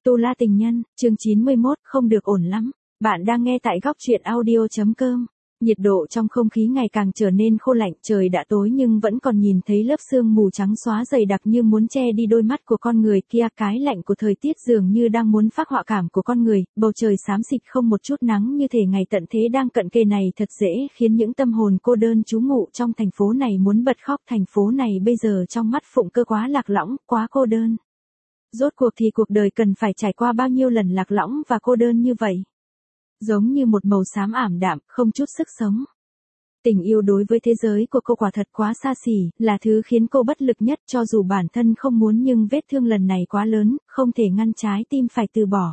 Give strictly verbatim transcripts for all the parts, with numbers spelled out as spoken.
Tu La tình nhân, chương chín mươi mốt, không được ổn lắm. Bạn đang nghe tại góc truyện audio chấm com. Nhiệt độ trong không khí ngày càng trở nên khô lạnh, trời đã tối nhưng vẫn còn nhìn thấy lớp sương mù trắng xóa dày đặc như muốn che đi đôi mắt của con người kia. Cái lạnh của thời tiết dường như đang muốn phác họa cảm của con người, bầu trời xám xịt không một chút nắng như thể ngày tận thế đang cận kề này thật dễ khiến những tâm hồn cô đơn trú ngụ trong thành phố này muốn bật khóc. Thành phố này bây giờ trong mắt Phụng Cơ quá lạc lõng, quá cô đơn. Rốt cuộc thì cuộc đời cần phải trải qua bao nhiêu lần lạc lõng và cô đơn như vậy? Giống như một màu xám ảm đạm, không chút sức sống. Tình yêu đối với thế giới của cô quả thật quá xa xỉ, là thứ khiến cô bất lực nhất cho dù bản thân không muốn, nhưng vết thương lần này quá lớn, không thể ngăn trái tim phải từ bỏ.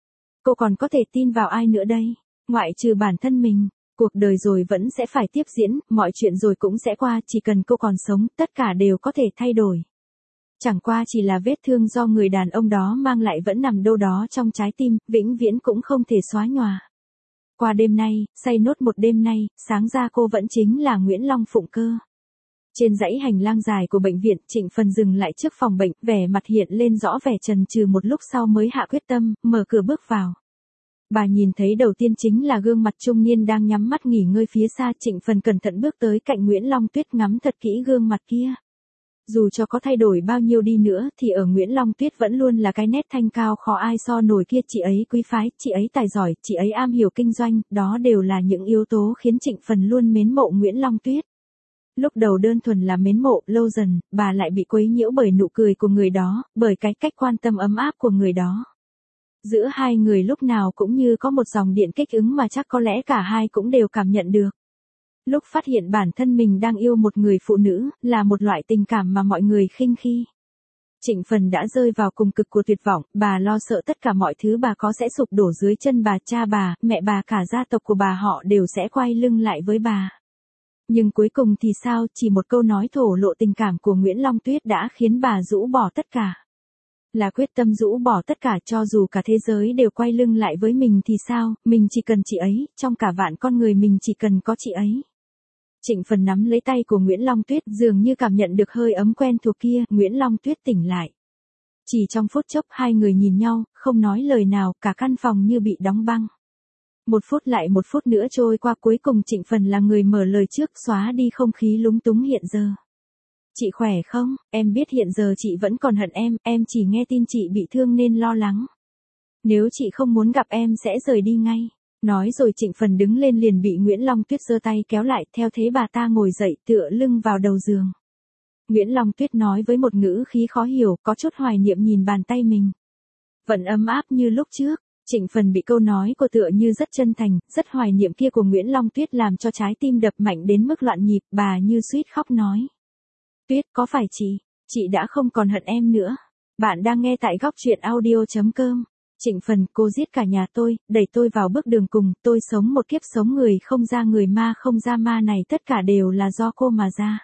Cô còn có thể tin vào ai nữa đây? Ngoại trừ bản thân mình. Cuộc đời rồi vẫn sẽ phải tiếp diễn, mọi chuyện rồi cũng sẽ qua, chỉ cần cô còn sống, tất cả đều có thể thay đổi. Chẳng qua chỉ là vết thương do người đàn ông đó mang lại vẫn nằm đâu đó trong trái tim, vĩnh viễn cũng không thể xóa nhòa. Qua đêm nay, say nốt một đêm nay, sáng ra cô vẫn chính là Nguyễn Long Phụng Cơ. Trên dãy hành lang dài của bệnh viện, Trịnh Phần dừng lại trước phòng bệnh, vẻ mặt hiện lên rõ vẻ chần chừ, một lúc sau mới hạ quyết tâm, mở cửa bước vào. Bà nhìn thấy đầu tiên chính là gương mặt trung niên đang nhắm mắt nghỉ ngơi phía xa. Trịnh Phần cẩn thận bước tới cạnh Nguyễn Long Tuyết, ngắm thật kỹ gương mặt kia. Dù cho có thay đổi bao nhiêu đi nữa thì ở Nguyễn Long Tuyết vẫn luôn là cái nét thanh cao khó ai so nổi kia. Chị ấy quý phái, chị ấy tài giỏi, chị ấy am hiểu kinh doanh, đó đều là những yếu tố khiến Trịnh Phần luôn mến mộ Nguyễn Long Tuyết. Lúc đầu đơn thuần là mến mộ, lâu dần, bà lại bị quấy nhiễu bởi nụ cười của người đó, bởi cái cách quan tâm ấm áp của người đó. Giữa hai người lúc nào cũng như có một dòng điện kích ứng mà chắc có lẽ cả hai cũng đều cảm nhận được. Lúc phát hiện bản thân mình đang yêu một người phụ nữ, là một loại tình cảm mà mọi người khinh khi. Trịnh Phần đã rơi vào cùng cực của tuyệt vọng, bà lo sợ tất cả mọi thứ bà có sẽ sụp đổ dưới chân bà, cha bà, mẹ bà, cả gia tộc của bà họ đều sẽ quay lưng lại với bà. Nhưng cuối cùng thì sao, chỉ một câu nói thổ lộ tình cảm của Nguyễn Long Tuyết đã khiến bà rũ bỏ tất cả. Là quyết tâm rũ bỏ tất cả, cho dù cả thế giới đều quay lưng lại với mình thì sao, mình chỉ cần chị ấy, trong cả vạn con người mình chỉ cần có chị ấy. Trịnh Phần nắm lấy tay của Nguyễn Long Tuyết, dường như cảm nhận được hơi ấm quen thuộc kia. Nguyễn Long Tuyết tỉnh lại. Chỉ trong phút chốc hai người nhìn nhau, không nói lời nào, cả căn phòng như bị đóng băng. Một phút lại một phút nữa trôi qua, cuối cùng Trịnh Phần là người mở lời trước, xóa đi không khí lúng túng hiện giờ. Chị khỏe không? Em biết hiện giờ chị vẫn còn hận em, em chỉ nghe tin chị bị thương nên lo lắng. Nếu chị không muốn gặp em sẽ rời đi ngay. Nói rồi Trịnh Phần đứng lên liền bị Nguyễn Long Tuyết giơ tay kéo lại, theo thế bà ta ngồi dậy, tựa lưng vào đầu giường. Nguyễn Long Tuyết nói với một ngữ khí khó hiểu, có chút hoài niệm nhìn bàn tay mình. Vẫn ấm áp như lúc trước. Trịnh Phần bị câu nói của tựa như rất chân thành, rất hoài niệm kia của Nguyễn Long Tuyết làm cho trái tim đập mạnh đến mức loạn nhịp, bà như suýt khóc nói. Tuyết, có phải chị, chị đã không còn hận em nữa. Bạn đang nghe tại góc truyện audio chấm com. Trịnh Phần, cô giết cả nhà tôi, đẩy tôi vào bước đường cùng, tôi sống một kiếp sống người không ra người ma không ra ma này, tất cả đều là do cô mà ra.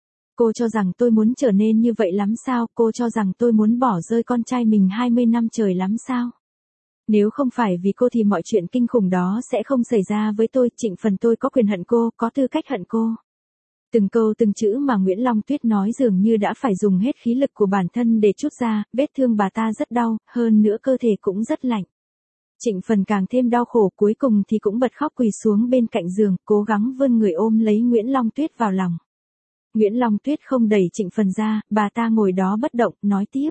Cô cho rằng tôi muốn trở nên như vậy lắm sao, cô cho rằng tôi muốn bỏ rơi con trai mình hai mươi năm trời lắm sao. Nếu không phải vì cô thì mọi chuyện kinh khủng đó sẽ không xảy ra với tôi. Trịnh Phần, tôi có quyền hận cô, có tư cách hận cô. Từng câu từng chữ mà Nguyễn Long Tuyết nói dường như đã phải dùng hết khí lực của bản thân để trút ra, vết thương bà ta rất đau, hơn nữa cơ thể cũng rất lạnh. Trịnh Phần càng thêm đau khổ, cuối cùng thì cũng bật khóc quỳ xuống bên cạnh giường, cố gắng vươn người ôm lấy Nguyễn Long Tuyết vào lòng. Nguyễn Long Tuyết không đẩy Trịnh Phần ra, bà ta ngồi đó bất động, nói tiếp.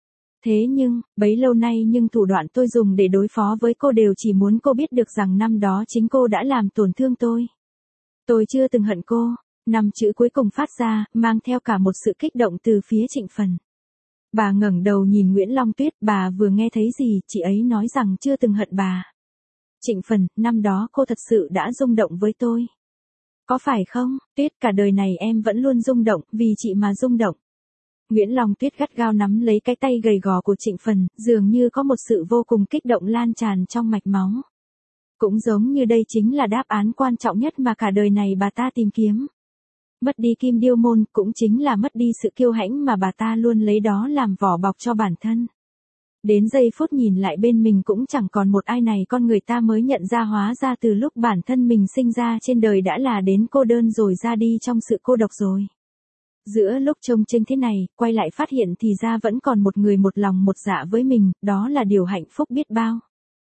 Thế nhưng, bấy lâu nay nhưng thủ đoạn tôi dùng để đối phó với cô đều chỉ muốn cô biết được rằng năm đó chính cô đã làm tổn thương tôi. Tôi chưa từng hận cô. Năm chữ cuối cùng phát ra, mang theo cả một sự kích động từ phía Trịnh Phần. Bà ngẩng đầu nhìn Nguyễn Long Tuyết, bà vừa nghe thấy gì, chị ấy nói rằng chưa từng hận bà. Trịnh Phần, năm đó cô thật sự đã rung động với tôi. Có phải không, Tuyết, cả đời này em vẫn luôn rung động, vì chị mà rung động. Nguyễn Long Tuyết gắt gao nắm lấy cái tay gầy gò của Trịnh Phần, dường như có một sự vô cùng kích động lan tràn trong mạch máu. Cũng giống như đây chính là đáp án quan trọng nhất mà cả đời này bà ta tìm kiếm. Mất đi kim điêu môn cũng chính là mất đi sự kiêu hãnh mà bà ta luôn lấy đó làm vỏ bọc cho bản thân. Đến giây phút nhìn lại bên mình cũng chẳng còn một ai này, con người ta mới nhận ra hóa ra từ lúc bản thân mình sinh ra trên đời đã là đến cô đơn rồi, ra đi trong sự cô độc rồi. Giữa lúc trông chênh thế này, quay lại phát hiện thì ra vẫn còn một người một lòng một dạ với mình, đó là điều hạnh phúc biết bao.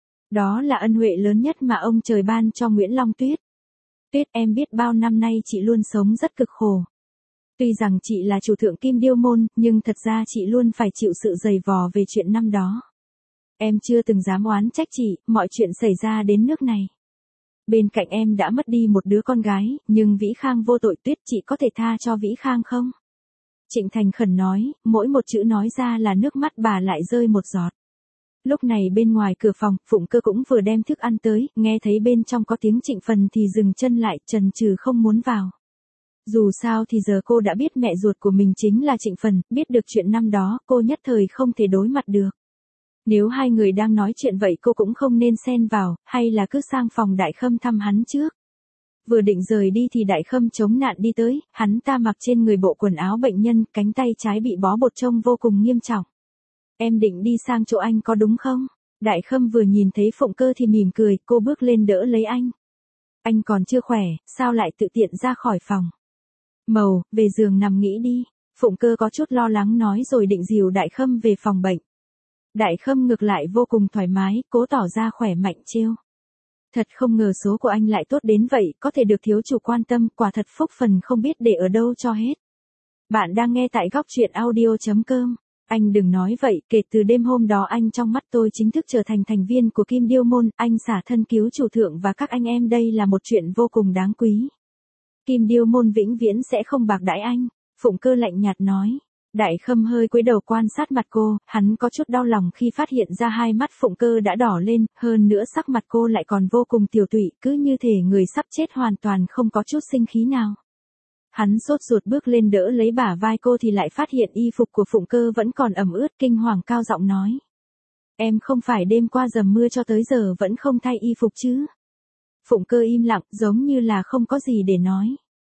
Đó là ân huệ lớn nhất mà ông trời ban cho Nguyễn Long Tuyết. Tuyết, em biết bao năm nay chị luôn sống rất cực khổ. Tuy rằng chị là chủ thượng Kim Điêu Môn, nhưng thật ra chị luôn phải chịu sự dày vò về chuyện năm đó. Em chưa từng dám oán trách chị, mọi chuyện xảy ra đến nước này. Bên cạnh em đã mất đi một đứa con gái, nhưng Vĩ Khang vô tội, Tuyết, chị có thể tha cho Vĩ Khang không? Trịnh thành khẩn nói, mỗi một chữ nói ra là nước mắt bà lại rơi một giọt. Lúc này bên ngoài cửa phòng, Phụng Cơ cũng vừa đem thức ăn tới, nghe thấy bên trong có tiếng Trịnh Phần thì dừng chân lại, chần chừ không muốn vào. Dù sao thì giờ cô đã biết mẹ ruột của mình chính là Trịnh Phần, biết được chuyện năm đó, cô nhất thời không thể đối mặt được. Nếu hai người đang nói chuyện vậy cô cũng không nên xen vào, hay là cứ sang phòng Đại Khâm thăm hắn trước. Vừa định rời đi thì Đại Khâm chống nạn đi tới, hắn ta mặc trên người bộ quần áo bệnh nhân, cánh tay trái bị bó bột trông vô cùng nghiêm trọng. Em định đi sang chỗ anh có đúng không? Đại Khâm vừa nhìn thấy Phụng Cơ thì mỉm cười, cô bước lên đỡ lấy anh. Anh còn chưa khỏe, sao lại tự tiện ra khỏi phòng? Màu, về giường nằm nghỉ đi. Phụng Cơ có chút lo lắng nói rồi định dìu Đại Khâm về phòng bệnh. Đại Khâm ngược lại vô cùng thoải mái, cố tỏ ra khỏe mạnh trêu. Thật không ngờ số của anh lại tốt đến vậy, có thể được thiếu chủ quan tâm, quả thật phúc phần không biết để ở đâu cho hết. Bạn đang nghe tại góc truyện audio chấm com. Anh đừng nói vậy, kể từ đêm hôm đó anh trong mắt tôi chính thức trở thành thành viên của Kim Điêu Môn, anh xả thân cứu chủ thượng và các anh em, đây là một chuyện vô cùng đáng quý. Kim Điêu Môn vĩnh viễn sẽ không bạc đãi anh, Phụng Cơ lạnh nhạt nói. Đại Khâm hơi cúi đầu quan sát mặt cô, hắn có chút đau lòng khi phát hiện ra hai mắt Phụng Cơ đã đỏ lên, hơn nữa sắc mặt cô lại còn vô cùng tiểu tụy, cứ như thể người sắp chết hoàn toàn không có chút sinh khí nào. Hắn sốt ruột bước lên đỡ lấy bả vai cô thì lại phát hiện y phục của Phụng Cơ vẫn còn ẩm ướt, kinh hoàng cao giọng nói. Em không phải đêm qua dầm mưa cho tới giờ vẫn không thay y phục chứ? Phụng Cơ im lặng, giống như là không có gì để nói.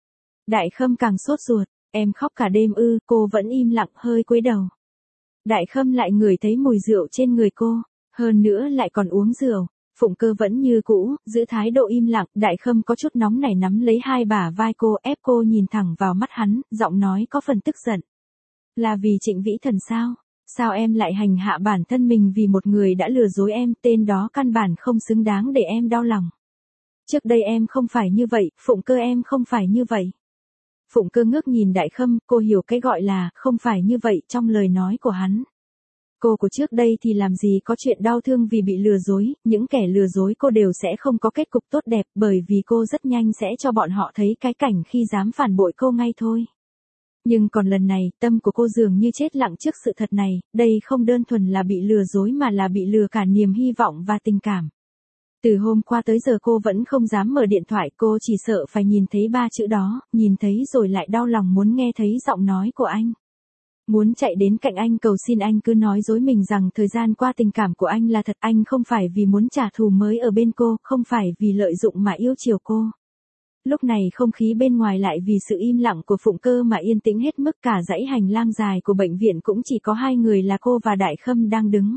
Đại Khâm càng sốt ruột. Em khóc cả đêm ư? Cô vẫn im lặng, hơi cúi đầu. Đại Khâm lại ngửi thấy mùi rượu trên người cô, hơn nữa lại còn uống rượu. Phụng Cơ vẫn như cũ, giữ thái độ im lặng. Đại Khâm có chút nóng nảy nắm lấy hai bả vai cô, ép cô nhìn thẳng vào mắt hắn, giọng nói có phần tức giận. Là vì Trịnh Vĩ Thần sao? Sao em lại hành hạ bản thân mình vì một người đã lừa dối em, tên đó căn bản không xứng đáng để em đau lòng. Trước đây em không phải như vậy, Phụng Cơ, em không phải như vậy. Phụng Cơ ngước nhìn Đại Khâm, cô hiểu cái gọi là không phải như vậy trong lời nói của hắn. Cô của trước đây thì làm gì có chuyện đau thương vì bị lừa dối, những kẻ lừa dối cô đều sẽ không có kết cục tốt đẹp, bởi vì cô rất nhanh sẽ cho bọn họ thấy cái cảnh khi dám phản bội cô ngay thôi. Nhưng còn lần này, tâm của cô dường như chết lặng trước sự thật này, đây không đơn thuần là bị lừa dối mà là bị lừa cả niềm hy vọng và tình cảm. Từ hôm qua tới giờ cô vẫn không dám mở điện thoại, cô chỉ sợ phải nhìn thấy ba chữ đó, nhìn thấy rồi lại đau lòng muốn nghe thấy giọng nói của anh. Muốn chạy đến cạnh anh cầu xin anh cứ nói dối mình rằng thời gian qua tình cảm của anh là thật, anh không phải vì muốn trả thù mới ở bên cô, không phải vì lợi dụng mà yêu chiều cô. Lúc này không khí bên ngoài lại vì sự im lặng của Phụng Cơ mà yên tĩnh hết mức, cả dãy hành lang dài của bệnh viện cũng chỉ có hai người là cô và Đại Khâm đang đứng.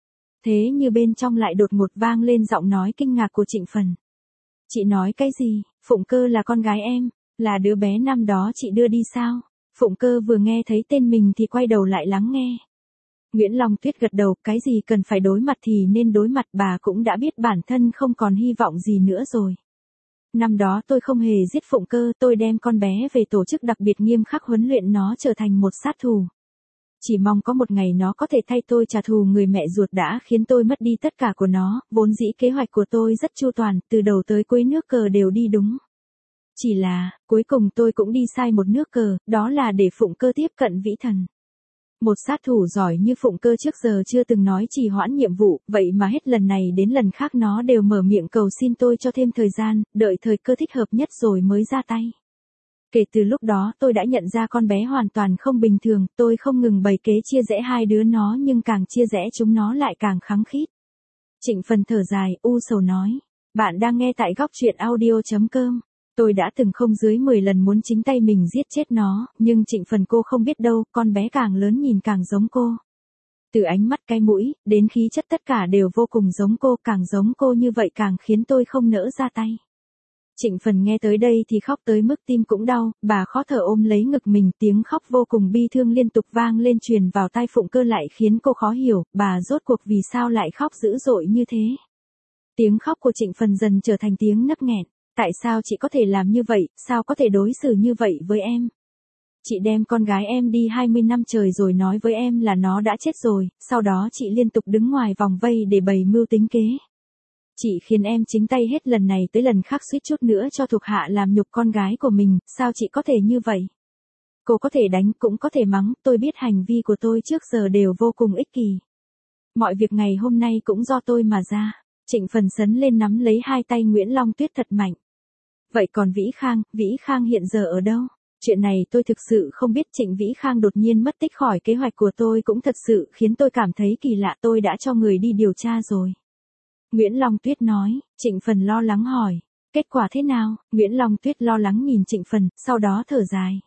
Thế như bên trong lại đột ngột vang lên giọng nói kinh ngạc của Trịnh Phần. Chị nói cái gì? Phụng Cơ là con gái em, là đứa bé năm đó chị đưa đi sao? Phụng Cơ vừa nghe thấy tên mình thì quay đầu lại lắng nghe. Nguyễn Long Tuyết gật đầu, cái gì cần phải đối mặt thì nên đối mặt, bà cũng đã biết bản thân không còn hy vọng gì nữa rồi. Năm đó tôi không hề giết Phụng Cơ, tôi đem con bé về tổ chức đặc biệt nghiêm khắc huấn luyện nó trở thành một sát thủ. Chỉ mong có một ngày nó có thể thay tôi trả thù người mẹ ruột đã khiến tôi mất đi tất cả của nó, vốn dĩ kế hoạch của tôi rất chu toàn, từ đầu tới cuối nước cờ đều đi đúng. Chỉ là, cuối cùng tôi cũng đi sai một nước cờ, đó là để Phụng Cơ tiếp cận Vĩ Thần. Một sát thủ giỏi như Phụng Cơ trước giờ chưa từng nói trì hoãn nhiệm vụ, vậy mà hết lần này đến lần khác nó đều mở miệng cầu xin tôi cho thêm thời gian, đợi thời cơ thích hợp nhất rồi mới ra tay. Kể từ lúc đó tôi đã nhận ra con bé hoàn toàn không bình thường, tôi không ngừng bày kế chia rẽ hai đứa nó nhưng càng chia rẽ chúng nó lại càng khăng khít. Trịnh Phần thở dài, u sầu nói, bạn đang nghe tại góc truyện audio chấm com. Tôi đã từng không dưới mười lần muốn chính tay mình giết chết nó, nhưng Trịnh Phần cô không biết đâu, con bé càng lớn nhìn càng giống cô. Từ ánh mắt, cái mũi, đến khí chất tất cả đều vô cùng giống cô, càng giống cô như vậy càng khiến tôi không nỡ ra tay. Trịnh Phần nghe tới đây thì khóc tới mức tim cũng đau, bà khó thở ôm lấy ngực mình, tiếng khóc vô cùng bi thương liên tục vang lên truyền vào tai Phụng Cơ lại khiến cô khó hiểu, bà rốt cuộc vì sao lại khóc dữ dội như thế. Tiếng khóc của Trịnh Phần dần trở thành tiếng nấc nghẹn, tại sao chị có thể làm như vậy, sao có thể đối xử như vậy với em? Chị đem con gái em đi hai mươi năm trời rồi nói với em là nó đã chết rồi, sau đó chị liên tục đứng ngoài vòng vây để bày mưu tính kế. Chị khiến em chính tay hết lần này tới lần khác suýt chút nữa cho thuộc hạ làm nhục con gái của mình, sao chị có thể như vậy? Cô có thể đánh cũng có thể mắng, tôi biết hành vi của tôi trước giờ đều vô cùng ích kỷ. Mọi việc ngày hôm nay cũng do tôi mà ra. Trịnh Phần sấn lên nắm lấy hai tay Nguyễn Long Tuyết thật mạnh. Vậy còn Vĩ Khang, Vĩ Khang hiện giờ ở đâu? Chuyện này tôi thực sự không biết. Trịnh Vĩ Khang đột nhiên mất tích khỏi kế hoạch của tôi cũng thật sự khiến tôi cảm thấy kỳ lạ, tôi đã cho người đi điều tra rồi. Nguyễn Long Tuyết nói. Trịnh Phần lo lắng hỏi. Kết quả thế nào? Nguyễn Long Tuyết lo lắng nhìn Trịnh Phần, sau đó thở dài.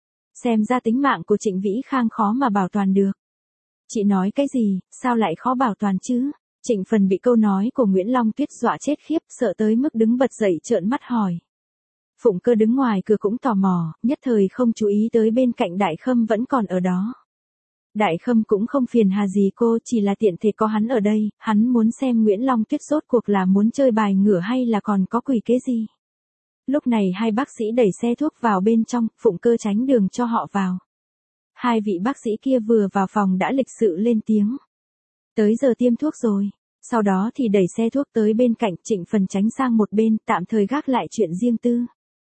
Xem ra tính mạng của Trịnh Vĩ Khang khó mà bảo toàn được. Chị nói cái gì, sao lại khó bảo toàn chứ? Trịnh Phần bị câu nói của Nguyễn Long Tuyết dọa chết khiếp, sợ tới mức đứng bật dậy trợn mắt hỏi. Phụng Cơ đứng ngoài cửa cũng tò mò, nhất thời không chú ý tới bên cạnh Đại Khâm vẫn còn ở đó. Đại Khâm cũng không phiền hà gì cô, chỉ là tiện thể có hắn ở đây, hắn muốn xem Nguyễn Long Tuyết rốt cuộc là muốn chơi bài ngửa hay là còn có quỷ kế gì. Lúc này hai bác sĩ đẩy xe thuốc vào bên trong, Phụng Cơ tránh đường cho họ vào. Hai vị bác sĩ kia vừa vào phòng đã lịch sự lên tiếng. Tới giờ tiêm thuốc rồi. Sau đó thì đẩy xe thuốc tới bên cạnh. Trịnh Phần tránh sang một bên, tạm thời gác lại chuyện riêng tư.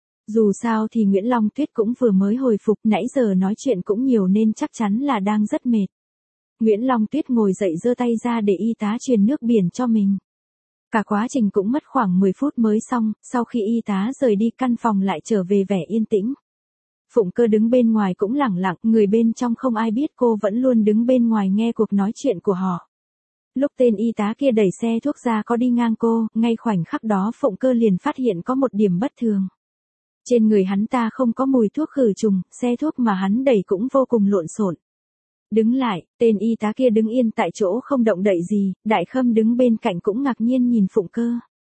Dù sao thì Nguyễn Long Tuyết cũng vừa mới hồi phục, nãy giờ nói chuyện cũng nhiều nên chắc chắn là đang rất mệt. Nguyễn Long Tuyết ngồi dậy giơ tay ra để y tá truyền nước biển cho mình. Cả quá trình cũng mất khoảng mười phút mới xong, sau khi y tá rời đi căn phòng lại trở về vẻ yên tĩnh. Phụng Cơ đứng bên ngoài cũng lẳng lặng, người bên trong không ai biết cô vẫn luôn đứng bên ngoài nghe cuộc nói chuyện của họ. Lúc tên y tá kia đẩy xe thuốc ra có đi ngang cô, ngay khoảnh khắc đó Phụng Cơ liền phát hiện có một điểm bất thường. Trên người hắn ta không có mùi thuốc khử trùng, xe thuốc mà hắn đẩy cũng vô cùng lộn xộn. Đứng lại, tên y tá kia đứng yên tại chỗ không động đậy gì, Đại Khâm đứng bên cạnh cũng ngạc nhiên nhìn Phụng Cơ.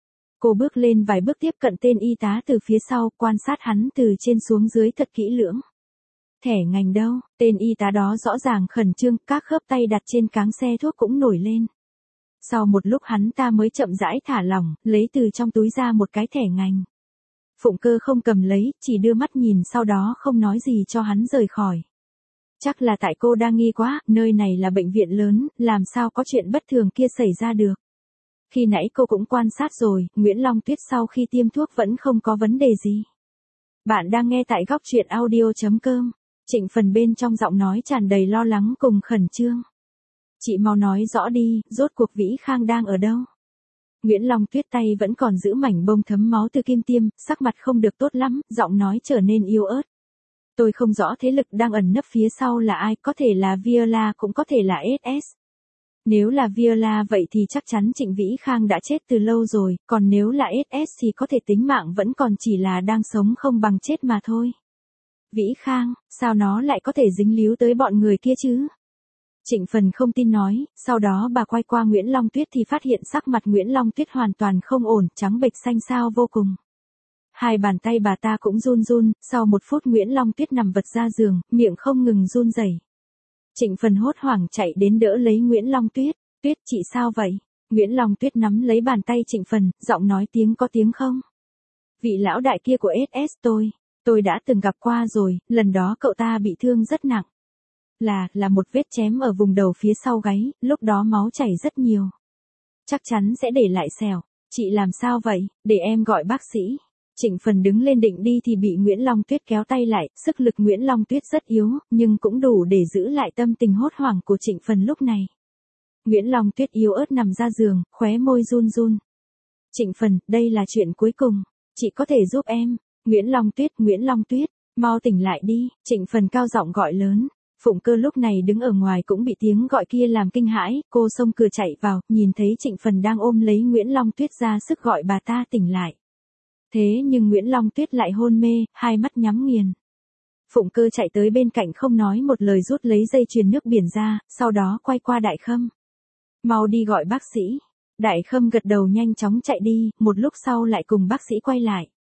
Cô bước lên vài bước tiếp cận tên y tá từ phía sau, quan sát hắn từ trên xuống dưới thật kỹ lưỡng. Thẻ ngành đâu? Tên y tá đó rõ ràng khẩn trương, các khớp tay đặt trên cáng xe thuốc cũng nổi lên. Sau một lúc hắn ta mới chậm rãi thả lỏng, lấy từ trong túi ra một cái thẻ ngành. Phụng Cơ không cầm lấy, chỉ đưa mắt nhìn sau đó không nói gì cho hắn rời khỏi. Chắc là tại cô đang nghi quá, nơi này là bệnh viện lớn, làm sao có chuyện bất thường kia xảy ra được. Khi nãy cô cũng quan sát rồi, Nguyễn Long Tuyết sau khi tiêm thuốc vẫn không có vấn đề gì. Bạn đang nghe tại góc truyện audio chấm com. Trịnh Phần bên trong giọng nói tràn đầy lo lắng cùng khẩn trương. Chị mau nói rõ đi, rốt cuộc Vĩ Khang đang ở đâu? Nguyễn Long Tuyết tay vẫn còn giữ mảnh bông thấm máu từ kim tiêm, sắc mặt không được tốt lắm, giọng nói trở nên yếu ớt. Tôi không rõ thế lực đang ẩn nấp phía sau là ai, có thể là Viola cũng có thể là ét ét. Nếu là Viola vậy thì chắc chắn Trịnh Vĩ Khang đã chết từ lâu rồi, còn nếu là ét ét thì có thể tính mạng vẫn còn chỉ là đang sống không bằng chết mà thôi. Vĩ Khang, sao nó lại có thể dính líu tới bọn người kia chứ? Trịnh Phần không tin nói, sau đó bà quay qua Nguyễn Long Tuyết thì phát hiện sắc mặt Nguyễn Long Tuyết hoàn toàn không ổn, trắng bệch xanh xao vô cùng. Hai bàn tay bà ta cũng run run, sau một phút Nguyễn Long Tuyết nằm vật ra giường, miệng không ngừng run rẩy. Trịnh Phần hốt hoảng chạy đến đỡ lấy Nguyễn Long Tuyết. Tuyết, chị sao vậy? Nguyễn Long Tuyết nắm lấy bàn tay Trịnh Phần, giọng nói tiếng có tiếng không. Vị lão đại kia của ét ét tôi, tôi đã từng gặp qua rồi, lần đó cậu ta bị thương rất nặng. Là, là một vết chém ở vùng đầu phía sau gáy, lúc đó máu chảy rất nhiều. Chắc chắn sẽ để lại sẹo. Chị làm sao vậy? Để em gọi bác sĩ. Trịnh Phần đứng lên định đi thì bị Nguyễn Long Tuyết kéo tay lại, sức lực Nguyễn Long Tuyết rất yếu, nhưng cũng đủ để giữ lại tâm tình hốt hoảng của Trịnh Phần lúc này. Nguyễn Long Tuyết yếu ớt nằm ra giường, khóe môi run run. Trịnh Phần, đây là chuyện cuối cùng, chị có thể giúp em. Nguyễn Long Tuyết, Nguyễn Long Tuyết, mau tỉnh lại đi. Trịnh Phần cao giọng gọi lớn. Phụng Cơ lúc này đứng ở ngoài cũng bị tiếng gọi kia làm kinh hãi, cô xông cửa chạy vào, nhìn thấy Trịnh Phần đang ôm lấy Nguyễn Long Tuyết ra sức gọi bà ta tỉnh lại. Thế nhưng Nguyễn Long Tuyết lại hôn mê, hai mắt nhắm nghiền. Phụng Cơ chạy tới bên cạnh không nói một lời rút lấy dây chuyền nước biển ra, sau đó quay qua Đại Khâm. Mau đi gọi bác sĩ. Đại Khâm gật đầu nhanh chóng chạy đi, một lúc sau lại cùng bác sĩ quay lại.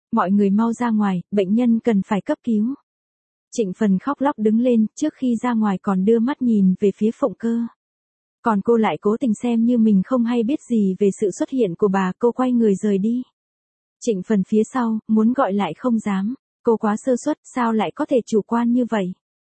Mọi người mau ra ngoài, bệnh nhân cần phải cấp cứu. Trịnh Phần khóc lóc đứng lên, trước khi ra ngoài còn đưa mắt nhìn về phía Phụng Cơ. Còn cô lại cố tình xem như mình không hay biết gì về sự xuất hiện của bà, cô quay người rời đi. Trịnh Phần phía sau, muốn gọi lại không dám, cô quá sơ suất, sao lại có thể chủ quan như vậy?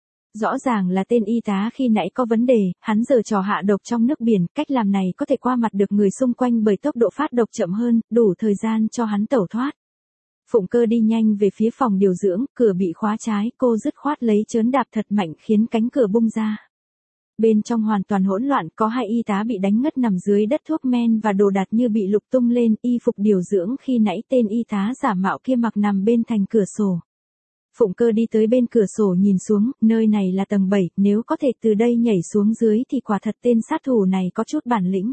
Rõ ràng là tên y tá khi nãy có vấn đề, hắn giở trò hạ độc trong nước biển, cách làm này có thể qua mặt được người xung quanh bởi tốc độ phát độc chậm hơn, đủ thời gian cho hắn tẩu thoát. Phụng Cơ đi nhanh về phía phòng điều dưỡng, cửa bị khóa trái, cô dứt khoát lấy trớn đạp thật mạnh khiến cánh cửa bung ra. Bên trong hoàn toàn hỗn loạn, có hai y tá bị đánh ngất nằm dưới đất, thuốc men và đồ đạc như bị lục tung lên, y phục điều dưỡng khi nãy tên y tá giả mạo kia mặc nằm bên thành cửa sổ. Phụng Cơ đi tới bên cửa sổ nhìn xuống, nơi này là tầng bảy, nếu có thể từ đây nhảy xuống dưới thì quả thật tên sát thủ này có chút bản lĩnh.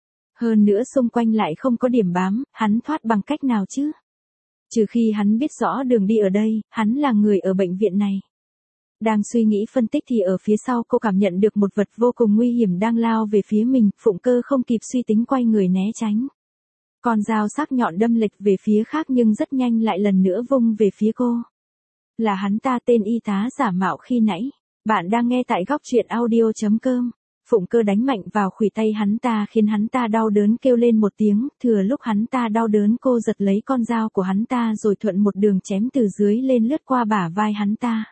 Hơn nữa xung quanh lại không có điểm bám, hắn thoát bằng cách nào chứ? Trừ khi hắn biết rõ đường đi ở đây, hắn là người ở bệnh viện này. Đang suy nghĩ phân tích thì ở phía sau cô cảm nhận được một vật vô cùng nguy hiểm đang lao về phía mình, Phụng Cơ không kịp suy tính quay người né tránh. Con dao sắc nhọn đâm lệch về phía khác nhưng rất nhanh lại lần nữa vung về phía cô. Là hắn ta, tên y tá giả mạo khi nãy. Bạn đang nghe tại góc truyện audio chấm com. Phụng Cơ đánh mạnh vào khuỷu tay hắn ta khiến hắn ta đau đớn kêu lên một tiếng, thừa lúc hắn ta đau đớn cô giật lấy con dao của hắn ta rồi thuận một đường chém từ dưới lên lướt qua bả vai hắn ta.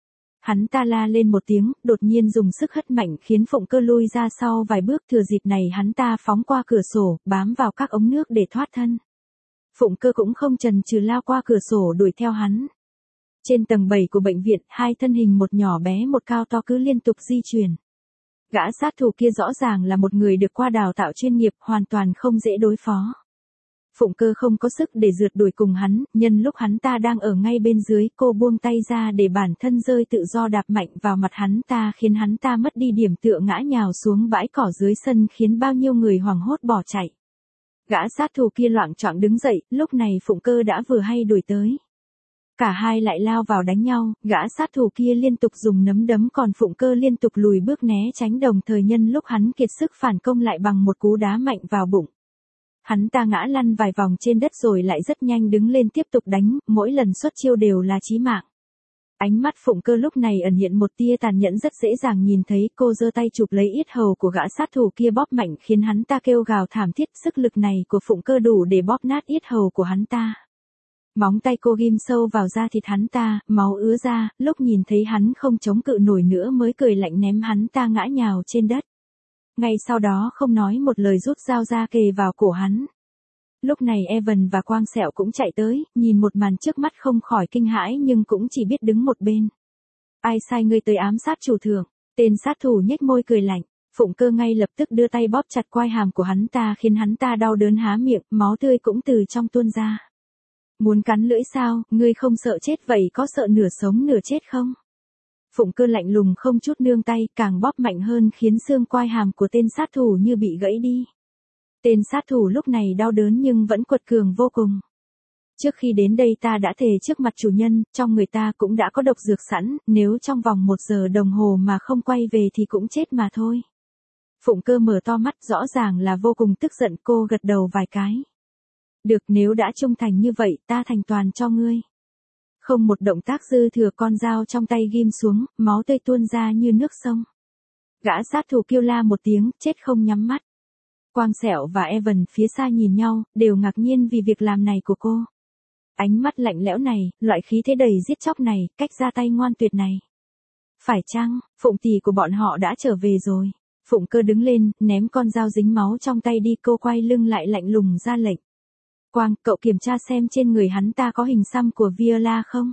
Hắn ta la lên một tiếng, đột nhiên dùng sức hất mạnh khiến Phụng Cơ lui ra sau vài bước, thừa dịp này hắn ta phóng qua cửa sổ, bám vào các ống nước để thoát thân. Phụng Cơ cũng không chần chừ lao qua cửa sổ đuổi theo hắn. Trên tầng bảy của bệnh viện, hai thân hình một nhỏ bé một cao to cứ liên tục di chuyển. Gã sát thủ kia rõ ràng là một người được qua đào tạo chuyên nghiệp, hoàn toàn không dễ đối phó. Phụng Cơ không có sức để rượt đuổi cùng hắn, nhân lúc hắn ta đang ở ngay bên dưới, cô buông tay ra để bản thân rơi tự do đạp mạnh vào mặt hắn ta khiến hắn ta mất đi điểm tựa ngã nhào xuống bãi cỏ dưới sân khiến bao nhiêu người hoảng hốt bỏ chạy. Gã sát thủ kia loạng choạng đứng dậy, lúc này Phụng Cơ đã vừa hay đuổi tới. Cả hai lại lao vào đánh nhau, gã sát thủ kia liên tục dùng nấm đấm còn Phụng Cơ liên tục lùi bước né tránh, đồng thời nhân lúc hắn kiệt sức phản công lại bằng một cú đá mạnh vào bụng. Hắn ta ngã lăn vài vòng trên đất rồi lại rất nhanh đứng lên tiếp tục đánh, mỗi lần xuất chiêu đều là chí mạng. Ánh mắt Phụng Cơ lúc này ẩn hiện một tia tàn nhẫn, rất dễ dàng nhìn thấy, cô giơ tay chụp lấy yết hầu của gã sát thủ kia bóp mạnh khiến hắn ta kêu gào thảm thiết, sức lực này của Phụng Cơ đủ để bóp nát yết hầu của hắn ta. Móng tay cô ghim sâu vào da thịt hắn ta, máu ứa ra, lúc nhìn thấy hắn không chống cự nổi nữa mới cười lạnh ném hắn ta ngã nhào trên đất. Ngay sau đó không nói một lời rút dao ra kề vào cổ hắn. Lúc này Evan và Quang Sẹo cũng chạy tới, nhìn một màn trước mắt không khỏi kinh hãi nhưng cũng chỉ biết đứng một bên. Ai sai ngươi tới ám sát chủ thượng? Tên sát thủ nhếch môi cười lạnh. Phụng Cơ ngay lập tức đưa tay bóp chặt quai hàm của hắn ta khiến hắn ta đau đớn há miệng, máu tươi cũng từ trong tuôn ra. Muốn cắn lưỡi sao, ngươi không sợ chết vậy có sợ nửa sống nửa chết không? Phụng Cơ lạnh lùng không chút nương tay, càng bóp mạnh hơn khiến xương quai hàm của tên sát thủ như bị gãy đi. Tên sát thủ lúc này đau đớn nhưng vẫn quật cường vô cùng. Trước khi đến đây ta đã thề trước mặt chủ nhân, trong người ta cũng đã có độc dược sẵn, nếu trong vòng một giờ đồng hồ mà không quay về thì cũng chết mà thôi. Phụng Cơ mở to mắt, rõ ràng là vô cùng tức giận, cô gật đầu vài cái. Được, nếu đã trung thành như vậy, ta thành toàn cho ngươi. Không một động tác dư thừa, con dao trong tay ghim xuống, máu tươi tuôn ra như nước sông. Gã sát thủ kêu la một tiếng, chết không nhắm mắt. Quang Sẹo và Evan phía xa nhìn nhau, đều ngạc nhiên vì việc làm này của cô. Ánh mắt lạnh lẽo này, loại khí thế đầy giết chóc này, cách ra tay ngoan tuyệt này. Phải chăng, Phụng tỷ của bọn họ đã trở về rồi? Phụng Cơ đứng lên, ném con dao dính máu trong tay đi, cô quay lưng lại lạnh lùng ra lệnh. Quang, cậu kiểm tra xem trên người hắn ta có hình xăm của Viola không?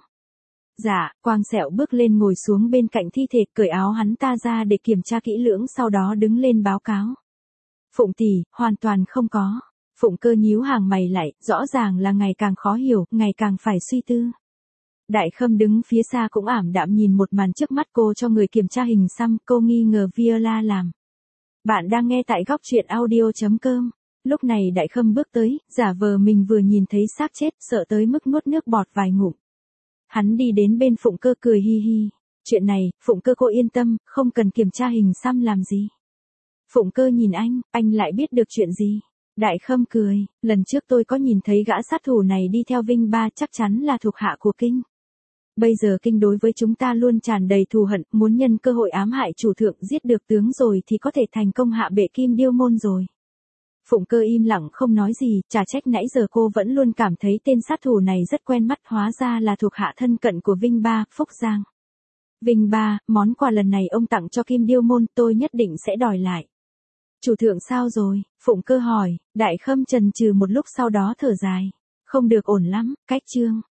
Dạ, Quang Sẹo bước lên ngồi xuống bên cạnh thi thể, cởi áo hắn ta ra để kiểm tra kỹ lưỡng, sau đó đứng lên báo cáo. Phụng tỷ, hoàn toàn không có. Phụng Cơ nhíu hàng mày lại, rõ ràng là ngày càng khó hiểu, ngày càng phải suy tư. Đại Khâm đứng phía xa cũng ảm đạm nhìn một màn trước mắt, cô cho người kiểm tra hình xăm, cô nghi ngờ Viola làm. Bạn đang nghe tại góc truyện audio chấm com. Lúc này Đại Khâm bước tới, giả vờ mình vừa nhìn thấy xác chết, sợ tới mức nuốt nước bọt vài ngụm. Hắn đi đến bên Phụng Cơ cười hi hi. Chuyện này, Phụng Cơ cô yên tâm, không cần kiểm tra hình xăm làm gì. Phụng Cơ nhìn anh, anh lại biết được chuyện gì? Đại Khâm cười, lần trước tôi có nhìn thấy gã sát thủ này đi theo Vinh Ba, chắc chắn là thuộc hạ của Kinh. Bây giờ Kinh đối với chúng ta luôn tràn đầy thù hận, muốn nhân cơ hội ám hại chủ thượng, giết được tướng rồi thì có thể thành công hạ bệ Kim Điêu môn rồi. Phụng Cơ im lặng không nói gì, chả trách nãy giờ cô vẫn luôn cảm thấy tên sát thủ này rất quen mắt, hóa ra là thuộc hạ thân cận của Vinh Ba, Phúc Giang. Vinh Ba, món quà lần này ông tặng cho Kim Điêu môn, tôi nhất định sẽ đòi lại. Chủ thượng sao rồi? Phụng Cơ hỏi. Đại Khâm chần chừ một lúc sau đó thở dài. Không được ổn lắm, cách chương.